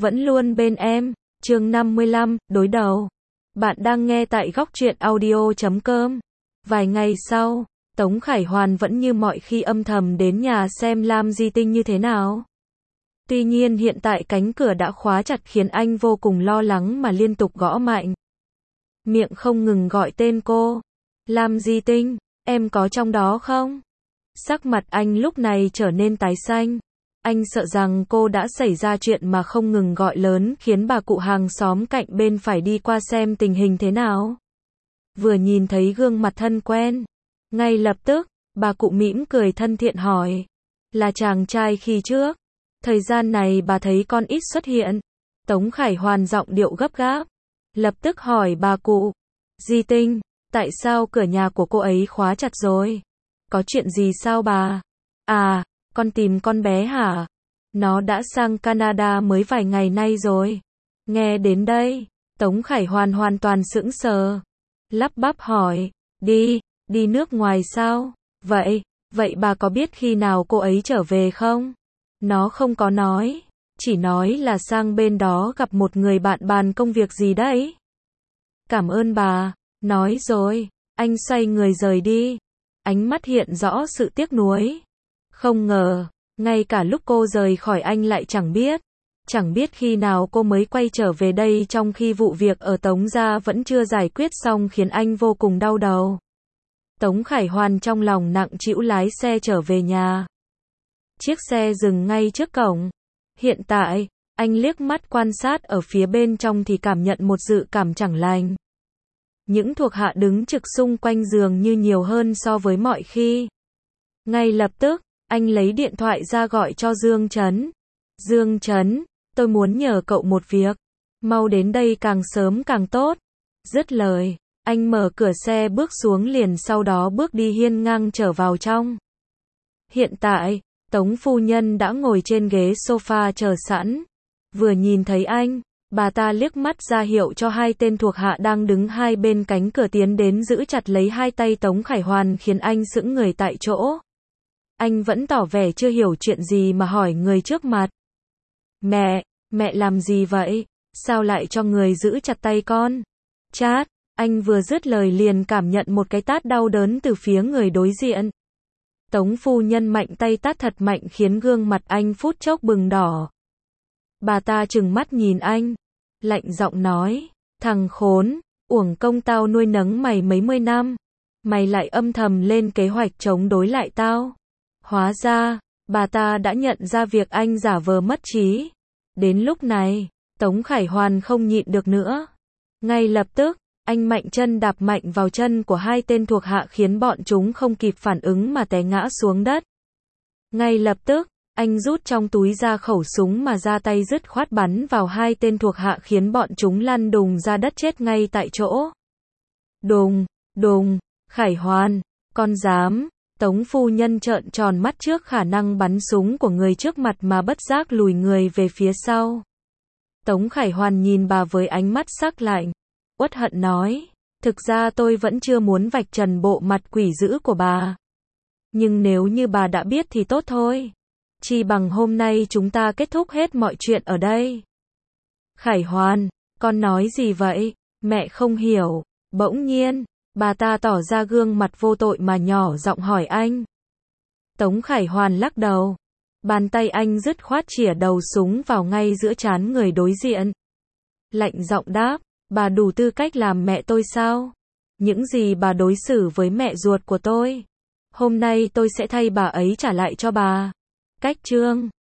vẫn luôn bên em. Chương 55, đối đầu. Bạn đang nghe tại góc truyện audio.com. Vài ngày sau, Tống Khải Hoàn vẫn như mọi khi âm thầm đến nhà xem Lam Di Tinh như thế nào. Tuy nhiên hiện tại cánh cửa đã khóa chặt khiến anh vô cùng lo lắng mà liên tục gõ mạnh. Miệng không ngừng gọi tên cô. Lam Di Tinh, em có trong đó không? Sắc mặt anh lúc này trở nên tái xanh. Anh sợ rằng cô đã xảy ra chuyện mà không ngừng gọi lớn khiến bà cụ hàng xóm cạnh bên phải đi qua xem tình hình thế nào. Vừa nhìn thấy gương mặt thân quen, ngay lập tức, bà cụ mỉm cười thân thiện hỏi. Là chàng trai khi trước. Thời gian này bà thấy con ít xuất hiện. Tống Khải Hoàn giọng điệu gấp gáp. Lập tức hỏi bà cụ. Di Tinh, tại sao cửa nhà của cô ấy khóa chặt rồi? Có chuyện gì sao bà? À, con tìm con bé hả? Nó đã sang Canada mới vài ngày nay rồi. Nghe đến đây, Tống Khải Hoàn hoàn toàn sững sờ. Lắp bắp hỏi, đi nước ngoài sao? Vậy bà có biết khi nào cô ấy trở về không? Nó không có nói, chỉ nói là sang bên đó gặp một người bạn bàn công việc gì đấy. Cảm ơn bà, nói rồi, anh xoay người rời đi. Ánh mắt hiện rõ sự tiếc nuối. Không ngờ, ngay cả lúc cô rời khỏi anh lại chẳng biết khi nào cô mới quay trở về đây, trong khi vụ việc ở Tống gia vẫn chưa giải quyết xong khiến anh vô cùng đau đầu. Tống Khải Hoàn trong lòng nặng trĩu lái xe trở về nhà. Chiếc xe dừng ngay trước cổng. Hiện tại, anh liếc mắt quan sát ở phía bên trong thì cảm nhận một dự cảm chẳng lành. Những thuộc hạ đứng trực xung quanh giường như nhiều hơn so với mọi khi. Ngay lập tức, anh lấy điện thoại ra gọi cho Dương Trấn. Dương Trấn, tôi muốn nhờ cậu một việc. Mau đến đây càng sớm càng tốt. Dứt lời, anh mở cửa xe bước xuống liền, sau đó bước đi hiên ngang trở vào trong. Hiện tại, Tống phu nhân đã ngồi trên ghế sofa chờ sẵn. Vừa nhìn thấy anh, bà ta liếc mắt ra hiệu cho hai tên thuộc hạ đang đứng hai bên cánh cửa tiến đến giữ chặt lấy hai tay Tống Khải Hoàn khiến anh sững người tại chỗ. Anh vẫn tỏ vẻ chưa hiểu chuyện gì mà hỏi người trước mặt. Mẹ làm gì vậy? Sao lại cho người giữ chặt tay con? Chát, anh vừa dứt lời liền cảm nhận một cái tát đau đớn từ phía người đối diện. Tống phu nhân mạnh tay tát thật mạnh khiến gương mặt anh phút chốc bừng đỏ. Bà ta trừng mắt nhìn anh, lạnh giọng nói, thằng khốn, uổng công tao nuôi nấng mày mấy mươi năm, mày lại âm thầm lên kế hoạch chống đối lại tao. Hóa ra, bà ta đã nhận ra việc anh giả vờ mất trí. Đến lúc này, Tống Khải Hoàn không nhịn được nữa. Ngay lập tức, anh mạnh chân đạp mạnh vào chân của hai tên thuộc hạ khiến bọn chúng không kịp phản ứng mà té ngã xuống đất. Ngay lập tức, anh rút trong túi ra khẩu súng mà ra tay dứt khoát bắn vào hai tên thuộc hạ khiến bọn chúng lăn đùng ra đất chết ngay tại chỗ. Đùng, Khải Hoàn, con dám. Tống phu nhân trợn tròn mắt trước khả năng bắn súng của người trước mặt mà bất giác lùi người về phía sau. Tống Khải Hoàn nhìn bà với ánh mắt sắc lạnh, uất hận nói, thực ra tôi vẫn chưa muốn vạch trần bộ mặt quỷ dữ của bà. Nhưng nếu như bà đã biết thì tốt thôi. Chỉ bằng hôm nay chúng ta kết thúc hết mọi chuyện ở đây. Khải Hoàn, con nói gì vậy? Mẹ không hiểu. Bỗng nhiên, bà ta tỏ ra gương mặt vô tội mà nhỏ giọng hỏi anh. Tống Khải Hoàn lắc đầu. Bàn tay anh dứt khoát chĩa đầu súng vào ngay giữa trán người đối diện. Lạnh giọng đáp, bà đủ tư cách làm mẹ tôi sao? Những gì bà đối xử với mẹ ruột của tôi, hôm nay tôi sẽ thay bà ấy trả lại cho bà. Cách chương